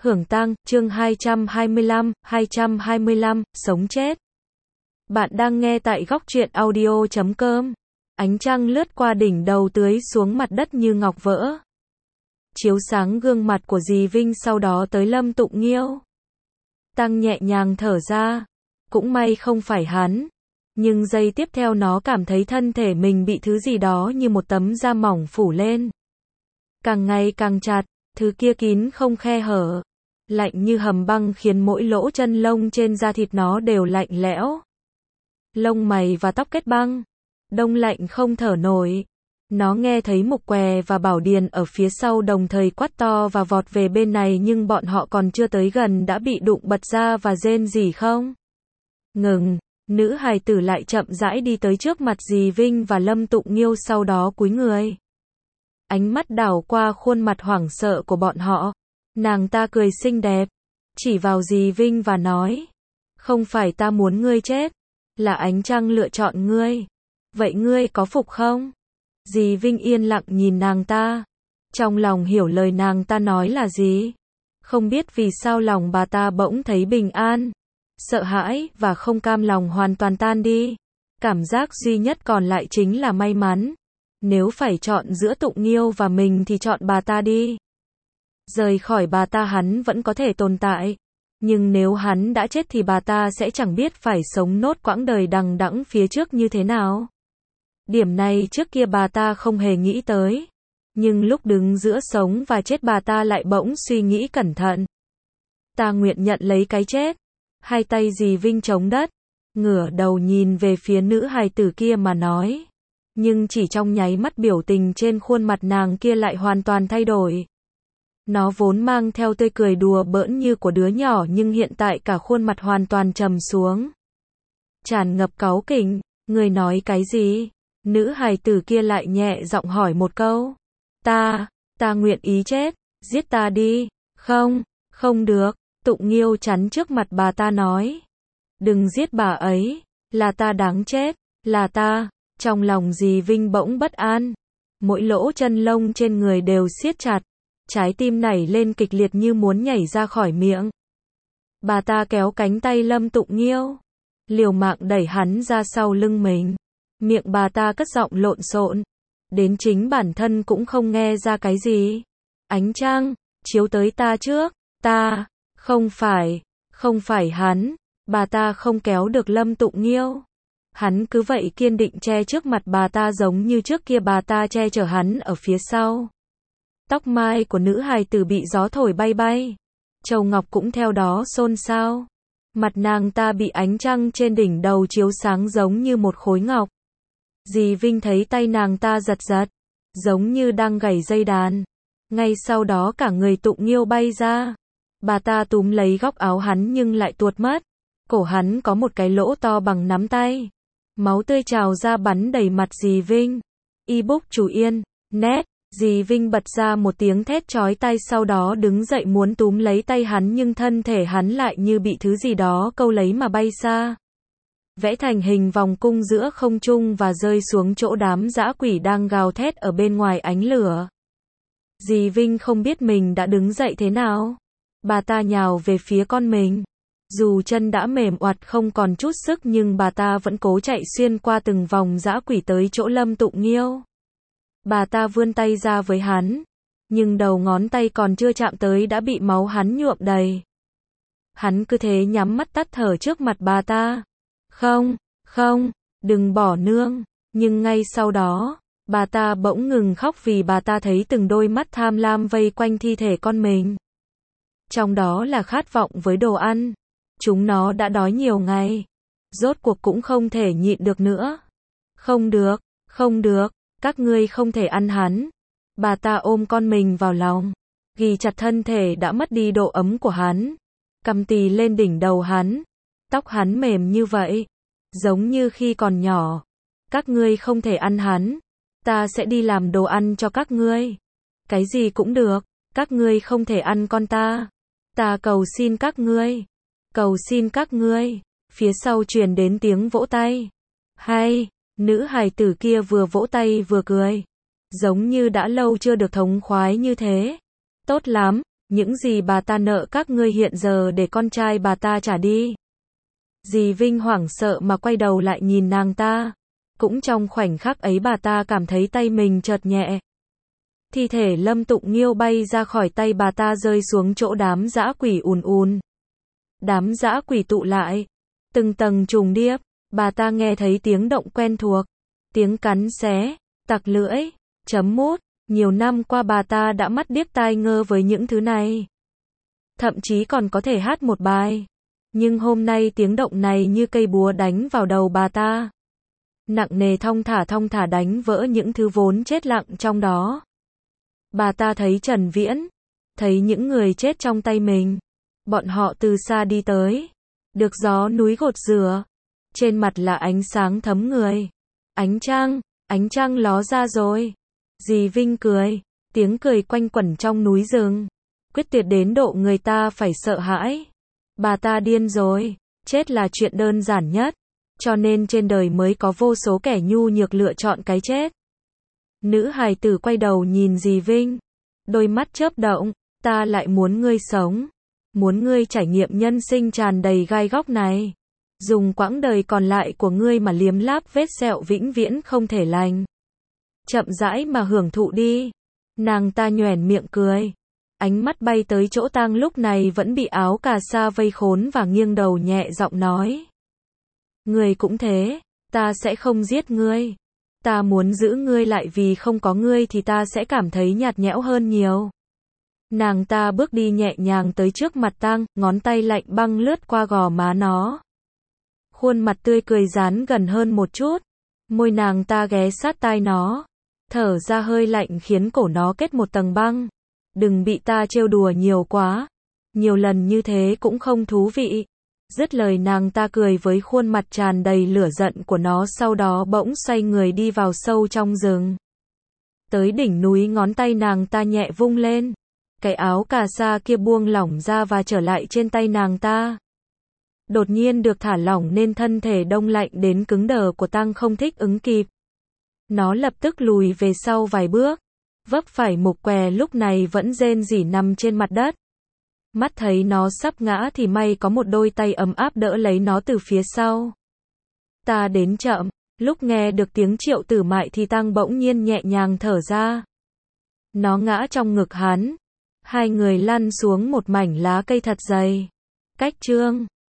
Hưởng tang, chương 225, sống chết. Bạn đang nghe tại góc truyện audio.com. Ánh trăng lướt qua đỉnh đầu tưới xuống mặt đất như ngọc vỡ. Chiếu sáng gương mặt của dì Vinh, sau đó tới Lâm Tụng Nghiêu. Tăng nhẹ nhàng thở ra. Cũng may không phải hắn. Nhưng giây tiếp theo nó cảm thấy thân thể mình bị thứ gì đó như một tấm da mỏng phủ lên. Càng ngày càng chặt, thứ kia kín không khe hở. Lạnh như hầm băng khiến mỗi lỗ chân lông trên da thịt nó đều lạnh lẽo. Lông mày và tóc kết băng. Đông lạnh không thở nổi. Nó nghe thấy Mục Què và Bảo Điền ở phía sau đồng thời quát to và vọt về bên này, nhưng bọn họ còn chưa tới gần đã bị đụng bật ra và rên rỉ không. Ngừng, nữ hài tử lại chậm rãi đi tới trước mặt dì Vinh và Lâm Tụng Nghiêu, sau đó cúi người. Ánh mắt đảo qua khuôn mặt hoảng sợ của bọn họ. Nàng ta cười xinh đẹp, chỉ vào dì Vinh và nói, không phải ta muốn ngươi chết, là ánh trăng lựa chọn ngươi. Vậy ngươi có phục không? Dì Vinh yên lặng nhìn nàng ta, trong lòng hiểu lời nàng ta nói là gì. Không biết vì sao lòng bà ta bỗng thấy bình an, sợ hãi và không cam lòng hoàn toàn tan đi. Cảm giác duy nhất còn lại chính là may mắn. Nếu phải chọn giữa Tụng Nghiêu và mình thì chọn bà ta đi. Rời khỏi bà ta hắn vẫn có thể tồn tại. Nhưng nếu hắn đã chết thì bà ta sẽ chẳng biết phải sống nốt quãng đời đằng đẵng phía trước như thế nào. Điểm này trước kia bà ta không hề nghĩ tới. Nhưng lúc đứng giữa sống và chết bà ta lại bỗng suy nghĩ cẩn thận. Ta nguyện nhận lấy cái chết. Hai tay dì Vinh chống đất, ngửa đầu nhìn về phía nữ hài tử kia mà nói. Nhưng chỉ trong nháy mắt biểu tình trên khuôn mặt nàng kia lại hoàn toàn thay đổi. Nó vốn mang theo tươi cười đùa bỡn như của đứa nhỏ, nhưng hiện tại cả khuôn mặt hoàn toàn trầm xuống. Tràn ngập cáu kỉnh, người nói cái gì? Nữ hài tử kia lại nhẹ giọng hỏi một câu. Ta nguyện ý chết, giết ta đi. Không, không được, Tụng Nghiêu chắn trước mặt bà ta nói. Đừng giết bà ấy, là ta đáng chết, là ta. Trong lòng dì Vinh bỗng bất an. Mỗi lỗ chân lông trên người đều siết chặt. Trái tim nảy lên kịch liệt như muốn nhảy ra khỏi miệng. Bà ta kéo cánh tay Lâm Tụng Nghiêu, liều mạng đẩy hắn ra sau lưng mình. Miệng bà ta cất giọng lộn xộn, đến chính bản thân cũng không nghe ra cái gì. Ánh trăng, chiếu tới ta trước, ta, không phải hắn. Bà ta không kéo được Lâm Tụng Nghiêu. Hắn cứ vậy kiên định che trước mặt bà ta giống như trước kia bà ta che chở hắn ở phía sau. Tóc mai của nữ hài tử bị gió thổi bay bay. Châu ngọc cũng theo đó xôn xao. Mặt nàng ta bị ánh trăng trên đỉnh đầu chiếu sáng giống như một khối ngọc. Dì Vinh thấy tay nàng ta giật giật, giống như đang gảy dây đàn. Ngay sau đó cả người Tụng Nghiêu bay ra. Bà ta túm lấy góc áo hắn nhưng lại tuột mất. Cổ hắn có một cái lỗ to bằng nắm tay. Máu tươi trào ra bắn đầy mặt dì Vinh. Ebook chủ yên, nét. Dì Vinh bật ra một tiếng thét chói tai, sau đó đứng dậy muốn túm lấy tay hắn, nhưng thân thể hắn lại như bị thứ gì đó câu lấy mà bay xa. Vẽ thành hình vòng cung giữa không trung và rơi xuống chỗ đám dã quỷ đang gào thét ở bên ngoài ánh lửa. Dì Vinh không biết mình đã đứng dậy thế nào. Bà ta nhào về phía con mình. Dù chân đã mềm oặt không còn chút sức nhưng bà ta vẫn cố chạy xuyên qua từng vòng dã quỷ tới chỗ Lâm Tụng Nghiêu. Bà ta vươn tay ra với hắn, nhưng đầu ngón tay còn chưa chạm tới đã bị máu hắn nhuộm đầy. Hắn cứ thế nhắm mắt tắt thở trước mặt bà ta. Không, đừng bỏ nương. Nhưng ngay sau đó, bà ta bỗng ngừng khóc vì bà ta thấy từng đôi mắt tham lam vây quanh thi thể con mình. Trong đó là khát vọng với đồ ăn. Chúng nó đã đói nhiều ngày. Rốt cuộc cũng không thể nhịn được nữa. Không được. Các ngươi không thể ăn hắn. Bà ta ôm con mình vào lòng, ghì chặt thân thể đã mất đi độ ấm của hắn, cầm tì lên đỉnh đầu hắn. Tóc hắn mềm như vậy, giống như khi còn nhỏ. Các ngươi không thể ăn hắn. Ta sẽ đi làm đồ ăn cho các ngươi. Cái gì cũng được. Các ngươi không thể ăn con ta. Ta cầu xin các ngươi. Phía sau truyền đến tiếng vỗ tay. Hay. Nữ hài tử kia vừa vỗ tay vừa cười. Giống như đã lâu chưa được thống khoái như thế. Tốt lắm, Những gì bà ta nợ các ngươi hiện giờ để con trai bà ta trả đi. Dì Vinh hoảng sợ mà quay đầu lại nhìn nàng ta. Cũng trong khoảnh khắc ấy bà ta cảm thấy tay mình chợt nhẹ. Thi thể Lâm Tụng Nghiêu bay ra khỏi tay bà ta rơi xuống chỗ đám dã quỷ ùn ùn. Đám dã quỷ tụ lại. Từng tầng trùng điệp. Bà ta nghe thấy tiếng động quen thuộc. Tiếng cắn xé, tặc lưỡi, chấm mút. Nhiều năm qua bà ta đã mắt điếc tai ngơ với những thứ này. Thậm chí còn có thể hát một bài. Nhưng hôm nay tiếng động này như cây búa đánh vào đầu bà ta. Nặng nề thong thả đánh vỡ những thứ vốn chết lặng trong đó. Bà ta thấy Trần Viễn. Thấy những người chết trong tay mình. Bọn họ từ xa đi tới. Được gió núi gột rửa. Trên mặt là ánh sáng thấm người. Ánh trăng ló ra rồi. Dì Vinh cười. Tiếng cười quanh quẩn trong núi rừng. Quyết tuyệt đến độ người ta phải sợ hãi. Bà ta điên rồi. Chết là chuyện đơn giản nhất. Cho nên trên đời mới có vô số kẻ nhu nhược lựa chọn cái chết. Nữ hài tử quay đầu nhìn dì Vinh. Đôi mắt chớp động. Ta lại muốn ngươi sống. Muốn ngươi trải nghiệm nhân sinh tràn đầy gai góc này. Dùng quãng đời còn lại của ngươi mà liếm láp vết sẹo vĩnh viễn không thể lành. Chậm rãi mà hưởng thụ đi. Nàng ta nhoẻn miệng cười. Ánh mắt bay tới chỗ tang lúc này vẫn bị áo cà sa vây khốn và nghiêng đầu nhẹ giọng nói. Ngươi cũng thế, ta sẽ không giết ngươi. Ta muốn giữ ngươi lại vì không có ngươi thì ta sẽ cảm thấy nhạt nhẽo hơn nhiều. Nàng ta bước đi nhẹ nhàng tới trước mặt tang, ngón tay lạnh băng lướt qua gò má nó. Khuôn mặt tươi cười dán gần hơn một chút. Môi nàng ta ghé sát tai nó. Thở ra hơi lạnh khiến cổ nó kết một tầng băng. Đừng bị ta trêu đùa nhiều quá. Nhiều lần như thế cũng không thú vị. Dứt lời nàng ta cười với khuôn mặt tràn đầy lửa giận của nó, sau đó bỗng xoay người đi vào sâu trong rừng. Tới đỉnh núi ngón tay nàng ta nhẹ vung lên. Cái áo cà sa kia buông lỏng ra và trở lại trên tay nàng ta. Đột nhiên được thả lỏng nên thân thể đông lạnh đến cứng đờ của tang không thích ứng kịp. Nó lập tức lùi về sau vài bước. Vấp phải Mục Què lúc này vẫn rên rỉ nằm trên mặt đất. Mắt thấy nó sắp ngã thì may có một đôi tay ấm áp đỡ lấy nó từ phía sau. Ta đến chậm. Lúc nghe được tiếng Triệu Tử Mại thì tang bỗng nhiên nhẹ nhàng thở ra. Nó ngã trong ngực hắn. Hai người lăn xuống một mảnh lá cây thật dày. Cách chương